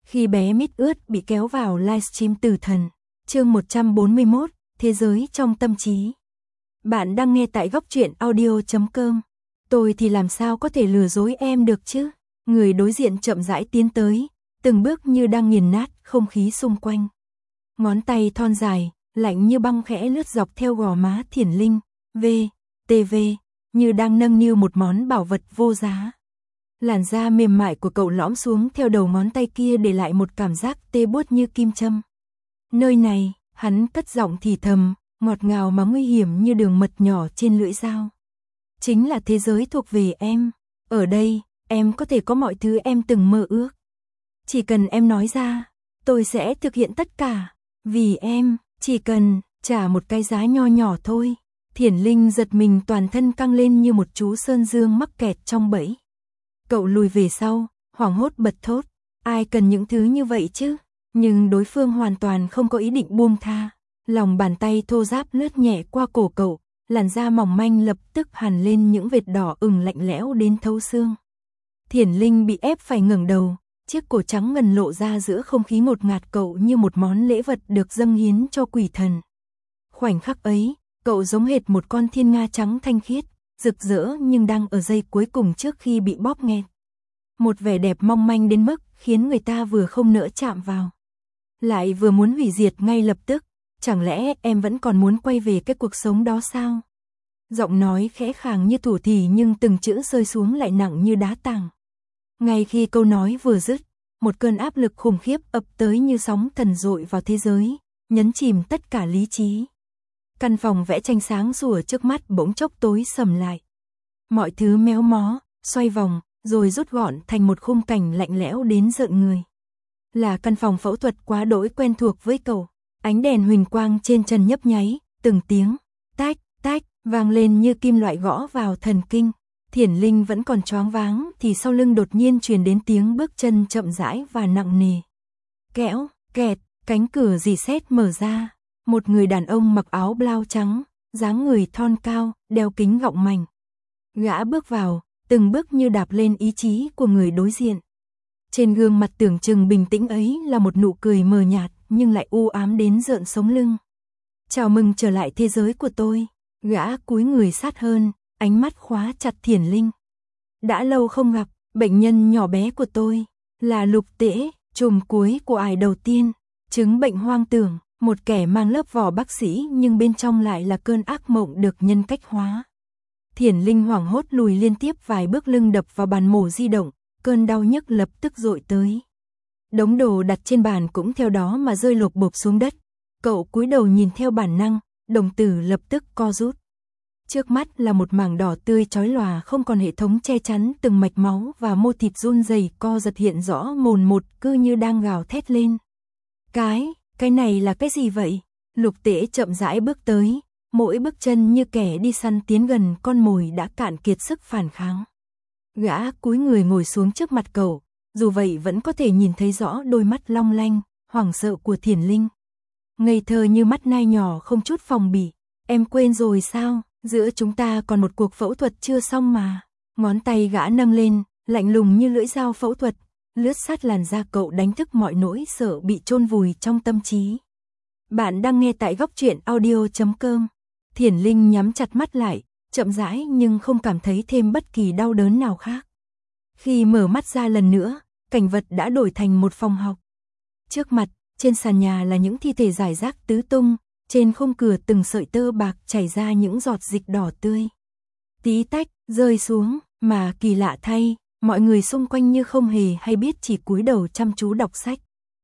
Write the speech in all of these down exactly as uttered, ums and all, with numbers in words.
Khi bé mít ướt bị kéo vào livestream Tử Thần, chương một trăm bốn mươi mốt, Thế giới trong tâm trí. Bạn đang nghe tại góc truyện audio chấm com. Tôi thì làm sao có thể lừa dối em được chứ? Người đối diện chậm rãi tiến tới, từng bước như đang nghiền nát không khí xung quanh. Ngón tay thon dài, lạnh như băng khẽ lướt dọc theo gò má Thiển Linh, V, tê vê, như đang nâng niu một món bảo vật vô giá. Làn da mềm mại của cậu lõm xuống theo đầu ngón tay kia để lại một cảm giác tê buốt như kim châm. Nơi này, hắn cất giọng thì thầm, ngọt ngào mà nguy hiểm như đường mật nhỏ trên lưỡi dao. Chính là thế giới thuộc về em. Ở đây, em có thể có mọi thứ em từng mơ ước. Chỉ cần em nói ra, tôi sẽ thực hiện tất cả. Vì em, chỉ cần trả một cái giá nho nhỏ thôi. Thiển Linh giật mình, toàn thân căng lên như một chú sơn dương mắc kẹt trong bẫy. Cậu lùi về sau, hoảng hốt bật thốt. Ai cần những thứ như vậy chứ? Nhưng đối phương hoàn toàn không có ý định buông tha. Lòng bàn tay thô ráp lướt nhẹ qua cổ cậu, làn da mỏng manh lập tức hằn lên những vệt đỏ ửng lạnh lẽo đến thấu xương. Thiển Linh bị ép phải ngẩng đầu, chiếc cổ trắng ngần lộ ra giữa không khí ngột ngạt cậu như một món lễ vật được dâng hiến cho quỷ thần. Khoảnh khắc ấy, cậu giống hệt một con thiên nga trắng thanh khiết, rực rỡ nhưng đang ở giây cuối cùng trước khi bị bóp nghẹt. Một vẻ đẹp mong manh đến mức khiến người ta vừa không nỡ chạm vào, lại vừa muốn hủy diệt ngay lập tức. Chẳng lẽ em vẫn còn muốn quay về cái cuộc sống đó sao? Giọng nói khẽ khàng như thủ thỉ nhưng từng chữ rơi xuống lại nặng như đá tảng. Ngay khi câu nói vừa dứt, một cơn áp lực khủng khiếp ập tới như sóng thần dội vào thế giới, nhấn chìm tất cả lý trí. Căn phòng vẽ tranh sáng sủa trước mắt bỗng chốc tối sầm lại. Mọi thứ méo mó, xoay vòng, rồi rút gọn thành một khung cảnh lạnh lẽo đến rợn người. Là căn phòng phẫu thuật quá đỗi quen thuộc với cậu. Ánh đèn huỳnh quang trên trần nhấp nháy, từng tiếng tách tách vang lên như kim loại gõ vào thần kinh. Thiển Linh vẫn còn choáng váng thì sau lưng đột nhiên truyền đến tiếng bước chân chậm rãi và nặng nề. Kẽo, kẹt, cánh cửa rì sét mở ra. Một người đàn ông mặc áo blau trắng, dáng người thon cao, đeo kính gọng mảnh. Gã bước vào, từng bước như đạp lên ý chí của người đối diện. Trên gương mặt tưởng chừng bình tĩnh ấy là một nụ cười mờ nhạt nhưng lại u ám đến rợn sống lưng. Chào mừng trở lại thế giới của tôi. Gã cúi người sát hơn, ánh mắt khóa chặt Thiển Linh. Đã lâu không gặp, bệnh nhân nhỏ bé của tôi, là Lục Tễ, chùm cuối của ải đầu tiên, chứng bệnh hoang tưởng, một kẻ mang lớp vỏ bác sĩ nhưng bên trong lại là cơn ác mộng được nhân cách hóa. Thiển Linh hoảng hốt lùi liên tiếp vài bước, lưng đập vào bàn mổ di động, cơn đau nhức lập tức dội tới. Đống đồ đặt trên bàn cũng theo đó mà rơi lộp bộp xuống đất. Cậu cúi đầu nhìn theo bản năng, đồng tử lập tức co rút. Trước mắt là một mảng đỏ tươi chói lòa không còn hệ thống che chắn, từng mạch máu và mô thịt run rẩy co giật hiện rõ mồn một, cứ như đang gào thét lên. Cái, cái này là cái gì vậy? Lục Tễ chậm rãi bước tới, mỗi bước chân như kẻ đi săn tiến gần con mồi đã cạn kiệt sức phản kháng. Gã cúi người ngồi xuống trước mặt cậu, dù vậy vẫn có thể nhìn thấy rõ đôi mắt long lanh, hoảng sợ của Thiển Linh. Ngây thơ như mắt nai nhỏ không chút phòng bị. Em quên rồi sao, giữa chúng ta còn một cuộc phẫu thuật chưa xong mà. Ngón tay gã nâng lên, lạnh lùng như lưỡi dao phẫu thuật, lướt sát làn da cậu đánh thức mọi nỗi sợ bị chôn vùi trong tâm trí. Bạn đang nghe tại góc truyện audio chấm com. Thiển Linh nhắm chặt mắt lại, chậm rãi nhưng không cảm thấy thêm bất kỳ đau đớn nào khác. Khi mở mắt ra lần nữa, cảnh vật đã đổi thành một phòng học. Trước mặt, trên sàn nhà là những thi thể rải rác tứ tung, trên khung cửa từng sợi tơ bạc chảy ra những giọt dịch đỏ tươi. Tí tách, rơi xuống, mà kỳ lạ thay, mọi người xung quanh như không hề hay biết, chỉ cúi đầu chăm chú đọc sách.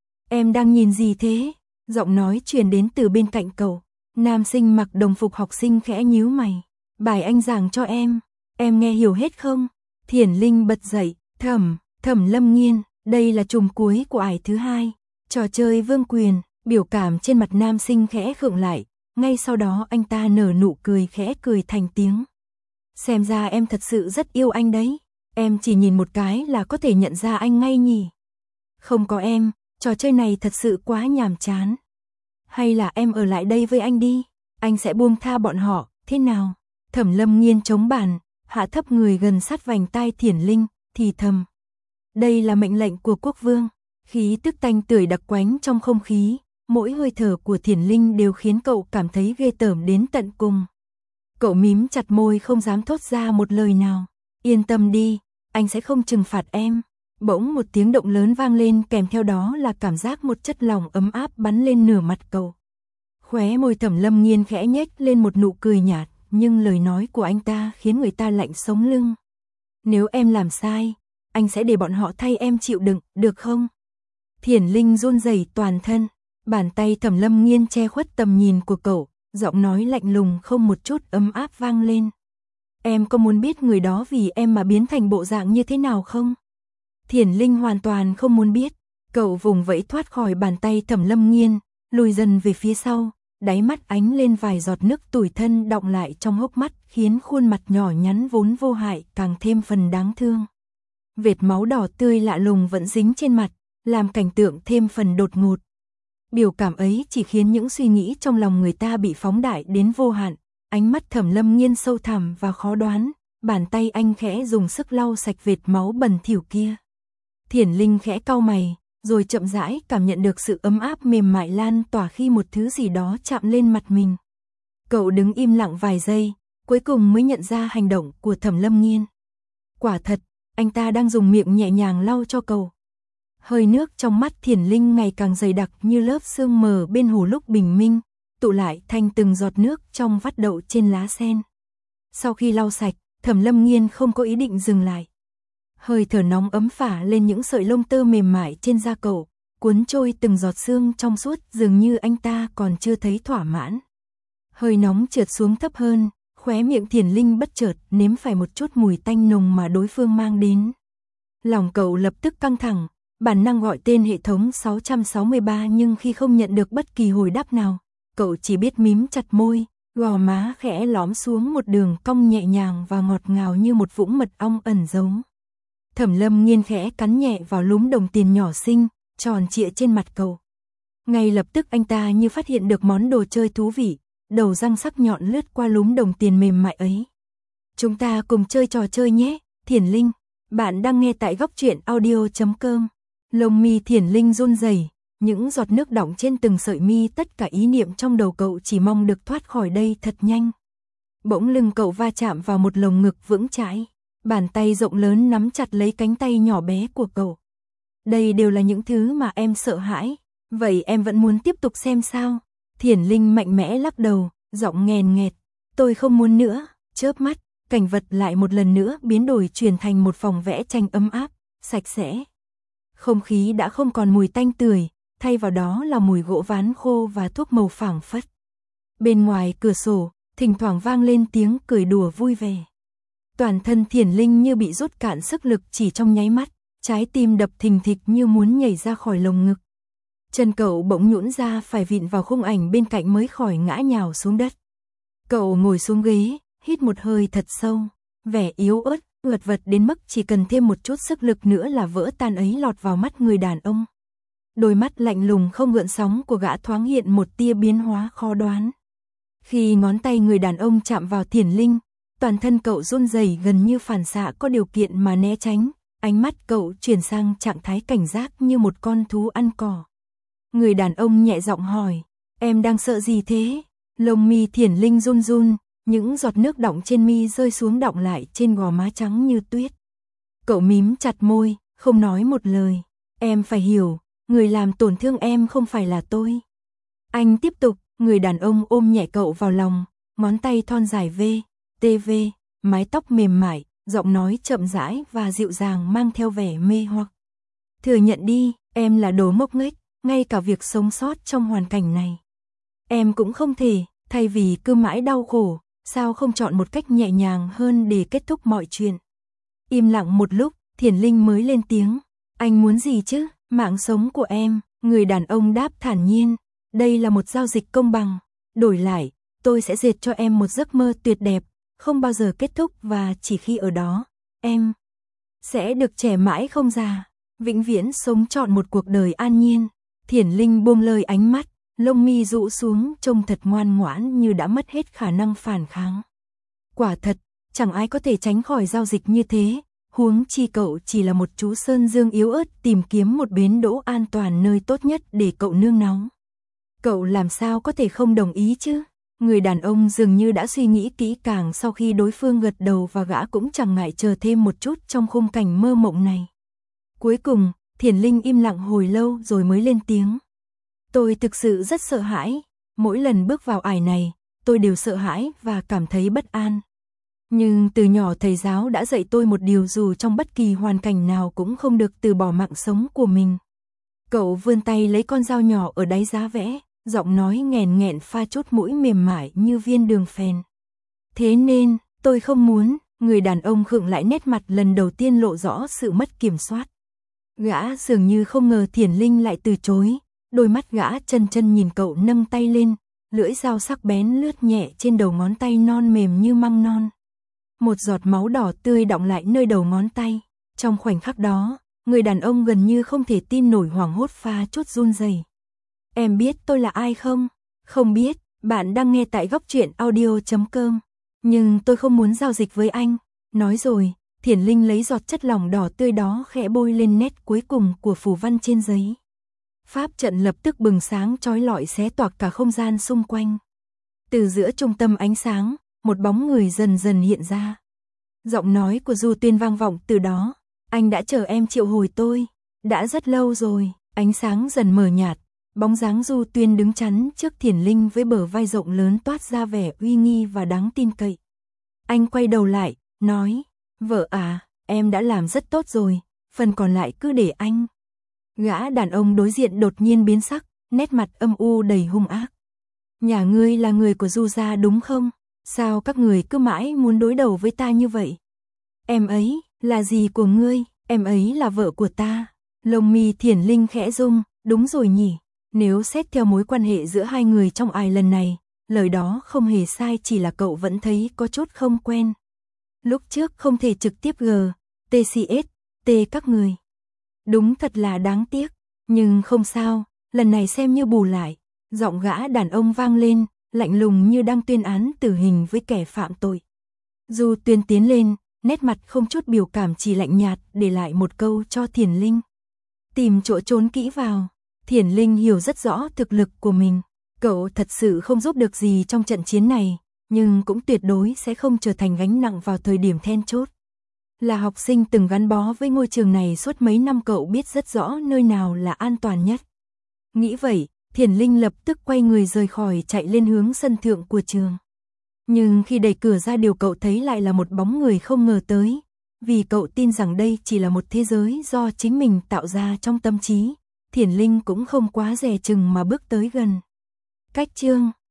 Em đang nhìn gì thế? Giọng nói truyền đến từ bên cạnh cậu. Nam sinh mặc đồng phục học sinh khẽ nhíu mày. Bài anh giảng cho em, em nghe hiểu hết không? Thiển Linh bật dậy, thẩm, thẩm Lâm Nghiên, đây là chùm cuối của ải thứ hai, trò chơi vương quyền. Biểu cảm trên mặt nam sinh khẽ khựng lại, ngay sau đó anh ta nở nụ cười khẽ cười thành tiếng. Xem ra em thật sự rất yêu anh đấy, em chỉ nhìn một cái là có thể nhận ra anh ngay nhỉ. Không có em, trò chơi này thật sự quá nhàm chán. Hay là em ở lại đây với anh đi, anh sẽ buông tha bọn họ, thế nào? Thẩm Lâm Nghiên chống bàn, hạ thấp người gần sát vành tai Thiển Linh, thì thầm. Đây là mệnh lệnh của quốc vương. Khí tức tanh tưởi đặc quánh trong không khí, mỗi hơi thở của Thiển Linh đều khiến cậu cảm thấy ghê tởm đến tận cùng. Cậu mím chặt môi không dám thốt ra một lời nào. Yên tâm đi, anh sẽ không trừng phạt em. Bỗng một tiếng động lớn vang lên, kèm theo đó là cảm giác một chất lỏng ấm áp bắn lên nửa mặt cậu. Khóe môi Thẩm Lâm Nghiên khẽ nhếch lên một nụ cười nhạt, nhưng lời nói của anh ta khiến người ta lạnh sống lưng. Nếu em làm sai, anh sẽ để bọn họ thay em chịu đựng, được không? Thiển Linh run rẩy toàn thân, bàn tay Thẩm Lâm Nghiên che khuất tầm nhìn của cậu, giọng nói lạnh lùng không một chút ấm áp vang lên. Em có muốn biết người đó vì em mà biến thành bộ dạng như thế nào không? Thiển Linh hoàn toàn không muốn biết. Cậu vùng vẫy thoát khỏi bàn tay Thẩm Lâm Nghiên, lùi dần về phía sau, đáy mắt ánh lên vài giọt nước tủi thân đọng lại trong hốc mắt, khiến khuôn mặt nhỏ nhắn vốn vô hại càng thêm phần đáng thương. Vệt máu đỏ tươi lạ lùng vẫn dính trên mặt, làm cảnh tượng thêm phần đột ngột. Biểu cảm ấy chỉ khiến những suy nghĩ trong lòng người ta bị phóng đại đến vô hạn. Ánh mắt Thẩm Lâm Nghiên sâu thẳm và khó đoán, bàn tay anh khẽ dùng sức lau sạch vệt máu bẩn thỉu kia. Thiển Linh khẽ cau mày, rồi chậm rãi cảm nhận được sự ấm áp mềm mại lan tỏa khi một thứ gì đó chạm lên mặt mình. Cậu đứng im lặng vài giây, cuối cùng mới nhận ra hành động của Thẩm Lâm Nghiên. Quả thật, anh ta đang dùng miệng nhẹ nhàng lau cho cậu. Hơi nước trong mắt Thiển Linh ngày càng dày đặc như lớp sương mờ bên hồ lúc bình minh, tụ lại thành từng giọt nước trong vắt đậu trên lá sen. Sau khi lau sạch, Thẩm Lâm Nghiên không có ý định dừng lại. Hơi thở nóng ấm phả lên những sợi lông tơ mềm mại trên da cậu, cuốn trôi từng giọt sương trong suốt, dường như anh ta còn chưa thấy thỏa mãn. Hơi nóng trượt xuống thấp hơn, khóe miệng Thiển Linh bất chợt nếm phải một chút mùi tanh nồng mà đối phương mang đến. Lòng cậu lập tức căng thẳng, bản năng gọi tên hệ thống sáu sáu ba, nhưng khi không nhận được bất kỳ hồi đáp nào, cậu chỉ biết mím chặt môi, gò má khẽ lõm xuống một đường cong nhẹ nhàng và ngọt ngào như một vũng mật ong ẩn giấu. Thẩm Lâm Nghiên khẽ cắn nhẹ vào lúm đồng tiền nhỏ xinh, tròn trịa trên mặt cậu. Ngay lập tức anh ta như phát hiện được món đồ chơi thú vị, đầu răng sắc nhọn lướt qua lúm đồng tiền mềm mại ấy. Chúng ta cùng chơi trò chơi nhé, Thiển Linh. Bạn đang nghe tại góc truyện audio chấm com. Lông mi Thiển Linh run rẩy, những giọt nước đọng trên từng sợi mi, tất cả ý niệm trong đầu cậu chỉ mong được thoát khỏi đây thật nhanh. Bỗng lưng cậu va chạm vào một lồng ngực vững chãi. Bàn tay rộng lớn nắm chặt lấy cánh tay nhỏ bé của cậu. Đây đều là những thứ mà em sợ hãi. Vậy em vẫn muốn tiếp tục xem sao? Thiển Linh mạnh mẽ lắc đầu, giọng nghèn nghẹt. Tôi không muốn nữa. Chớp mắt, cảnh vật lại một lần nữa biến đổi, chuyển thành một phòng vẽ tranh ấm áp, sạch sẽ. Không khí đã không còn mùi tanh tưởi, thay vào đó là mùi gỗ ván khô và thuốc màu phảng phất. Bên ngoài cửa sổ, thỉnh thoảng vang lên tiếng cười đùa vui vẻ. Toàn thân Thiển Linh như bị rút cạn sức lực chỉ trong nháy mắt, trái tim đập thình thịch như muốn nhảy ra khỏi lồng ngực. Chân cậu bỗng nhũn ra, phải vịn vào khung ảnh bên cạnh mới khỏi ngã nhào xuống đất. Cậu ngồi xuống ghế, hít một hơi thật sâu, vẻ yếu ớt, ngật vật đến mức chỉ cần thêm một chút sức lực nữa là vỡ tan ấy lọt vào mắt người đàn ông. Đôi mắt lạnh lùng không gợn sóng của gã thoáng hiện một tia biến hóa khó đoán. Khi ngón tay người đàn ông chạm vào Thiển Linh, toàn thân cậu run rẩy, gần như phản xạ có điều kiện mà né tránh, ánh mắt cậu chuyển sang trạng thái cảnh giác như một con thú ăn cỏ. Người đàn ông nhẹ giọng hỏi, em đang sợ gì thế? Lông mi Thiển Linh run run, những giọt nước đọng trên mi rơi xuống đọng lại trên gò má trắng như tuyết. Cậu mím chặt môi, không nói một lời. Em phải hiểu, người làm tổn thương em không phải là tôi. Anh tiếp tục, người đàn ông ôm nhẹ cậu vào lòng, ngón tay thon dài vê, tê vê, mái tóc mềm mại, giọng nói chậm rãi và dịu dàng mang theo vẻ mê hoặc. Thừa nhận đi, em là đồ ngốc nghếch, ngay cả việc sống sót trong hoàn cảnh này. Em cũng không thể, thay vì cứ mãi đau khổ, sao không chọn một cách nhẹ nhàng hơn để kết thúc mọi chuyện. Im lặng một lúc, Thiển Linh mới lên tiếng. Anh muốn gì chứ? Mạng sống của em. Người đàn ông đáp thản nhiên. Đây là một giao dịch công bằng. Đổi lại, tôi sẽ dệt cho em một giấc mơ tuyệt đẹp, không bao giờ kết thúc, và chỉ khi ở đó, em sẽ được trẻ mãi không già, vĩnh viễn sống trọn một cuộc đời an nhiên. Thiển Linh buông lời ánh mắt, lông mi rũ xuống, trông thật ngoan ngoãn như đã mất hết khả năng phản kháng. Quả thật, chẳng ai có thể tránh khỏi giao dịch như thế, huống chi cậu chỉ là một chú sơn dương yếu ớt tìm kiếm một bến đỗ an toàn nơi tốt nhất để cậu nương náu. Cậu làm sao có thể không đồng ý chứ? Người đàn ông dường như đã suy nghĩ kỹ càng sau khi đối phương gật đầu và gã cũng chẳng ngại chờ thêm một chút trong khung cảnh mơ mộng này. Cuối cùng, Thiển Linh im lặng hồi lâu rồi mới lên tiếng. Tôi thực sự rất sợ hãi, mỗi lần bước vào ải này, tôi đều sợ hãi và cảm thấy bất an. Nhưng từ nhỏ thầy giáo đã dạy tôi một điều dù trong bất kỳ hoàn cảnh nào cũng không được từ bỏ mạng sống của mình. Cậu vươn tay lấy con dao nhỏ ở đáy giá vẽ, giọng nói nghèn nghẹn pha chút mũi mềm mại như viên đường phèn. Thế nên, tôi không muốn, người đàn ông khựng lại, nét mặt lần đầu tiên lộ rõ sự mất kiểm soát. Gã dường như không ngờ Thiển Linh lại từ chối, đôi mắt gã chân chân nhìn cậu nâng tay lên, lưỡi dao sắc bén lướt nhẹ trên đầu ngón tay non mềm như măng non. Một giọt máu đỏ tươi đọng lại nơi đầu ngón tay. Trong khoảnh khắc đó, người đàn ông gần như không thể tin nổi, hoảng hốt pha chút run rẩy. Em biết tôi là ai không? Không biết, bạn đang nghe tại góc truyện audio chấm com. Nhưng tôi không muốn giao dịch với anh. Nói rồi, Thiển Linh lấy giọt chất lỏng đỏ tươi đó khẽ bôi lên nét cuối cùng của phù văn trên giấy. Pháp trận lập tức bừng sáng chói lọi xé toạc cả không gian xung quanh. Từ giữa trung tâm ánh sáng, một bóng người dần dần hiện ra. Giọng nói của Du Tuyên vang vọng từ đó. Anh đã chờ em triệu hồi tôi. Đã rất lâu rồi. Ánh sáng dần mờ nhạt. Bóng dáng Du Tuyên đứng chắn trước Thiển Linh với bờ vai rộng lớn toát ra vẻ uy nghi và đáng tin cậy. Anh quay đầu lại, nói, vợ à, em đã làm rất tốt rồi, phần còn lại cứ để anh. Gã đàn ông đối diện đột nhiên biến sắc, nét mặt âm u đầy hung ác. Nhà ngươi là người của Du gia đúng không? Sao các người cứ mãi muốn đối đầu với ta như vậy? Em ấy, là gì của ngươi? Em ấy là vợ của ta. Lông mi Thiển Linh khẽ rung, đúng rồi nhỉ? Nếu xét theo mối quan hệ giữa hai người trong ai lần này, lời đó không hề sai, chỉ là cậu vẫn thấy có chút không quen. Lúc trước không thể trực tiếp G, T C S, T các người. Đúng thật là đáng tiếc, nhưng không sao, lần này xem như bù lại. Giọng gã đàn ông vang lên, lạnh lùng như đang tuyên án tử hình với kẻ phạm tội. Du Tuyên tiến lên, nét mặt không chút biểu cảm, chỉ lạnh nhạt, để lại một câu cho Thiển Linh. Tìm chỗ trốn kỹ vào. Thiển Linh hiểu rất rõ thực lực của mình. Cậu thật sự không giúp được gì trong trận chiến này, nhưng cũng tuyệt đối sẽ không trở thành gánh nặng vào thời điểm then chốt. Là học sinh từng gắn bó với ngôi trường này suốt mấy năm, cậu biết rất rõ nơi nào là an toàn nhất. Nghĩ vậy, Thiển Linh lập tức quay người rời khỏi, chạy lên hướng sân thượng của trường. Nhưng khi đẩy cửa ra, điều cậu thấy lại là một bóng người không ngờ tới. Vì cậu tin rằng đây chỉ là một thế giới do chính mình tạo ra trong tâm trí, Thiển Linh cũng không quá dè chừng mà bước tới gần. Cách chương